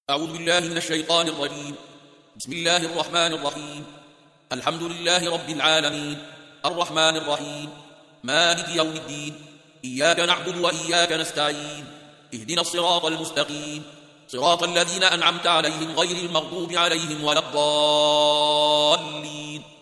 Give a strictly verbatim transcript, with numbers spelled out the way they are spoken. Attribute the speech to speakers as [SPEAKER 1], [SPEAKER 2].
[SPEAKER 1] أعوذ بالله من الشيطان الرجيم. بسم الله الرحمن الرحيم. الحمد لله رب العالمين الرحمن الرحيم مالك يوم الدين. إياك نعبد وإياك نستعين. اهدنا الصراط المستقيم صراط الذين أنعمت عليهم غير المغضوب عليهم ولا الضالين.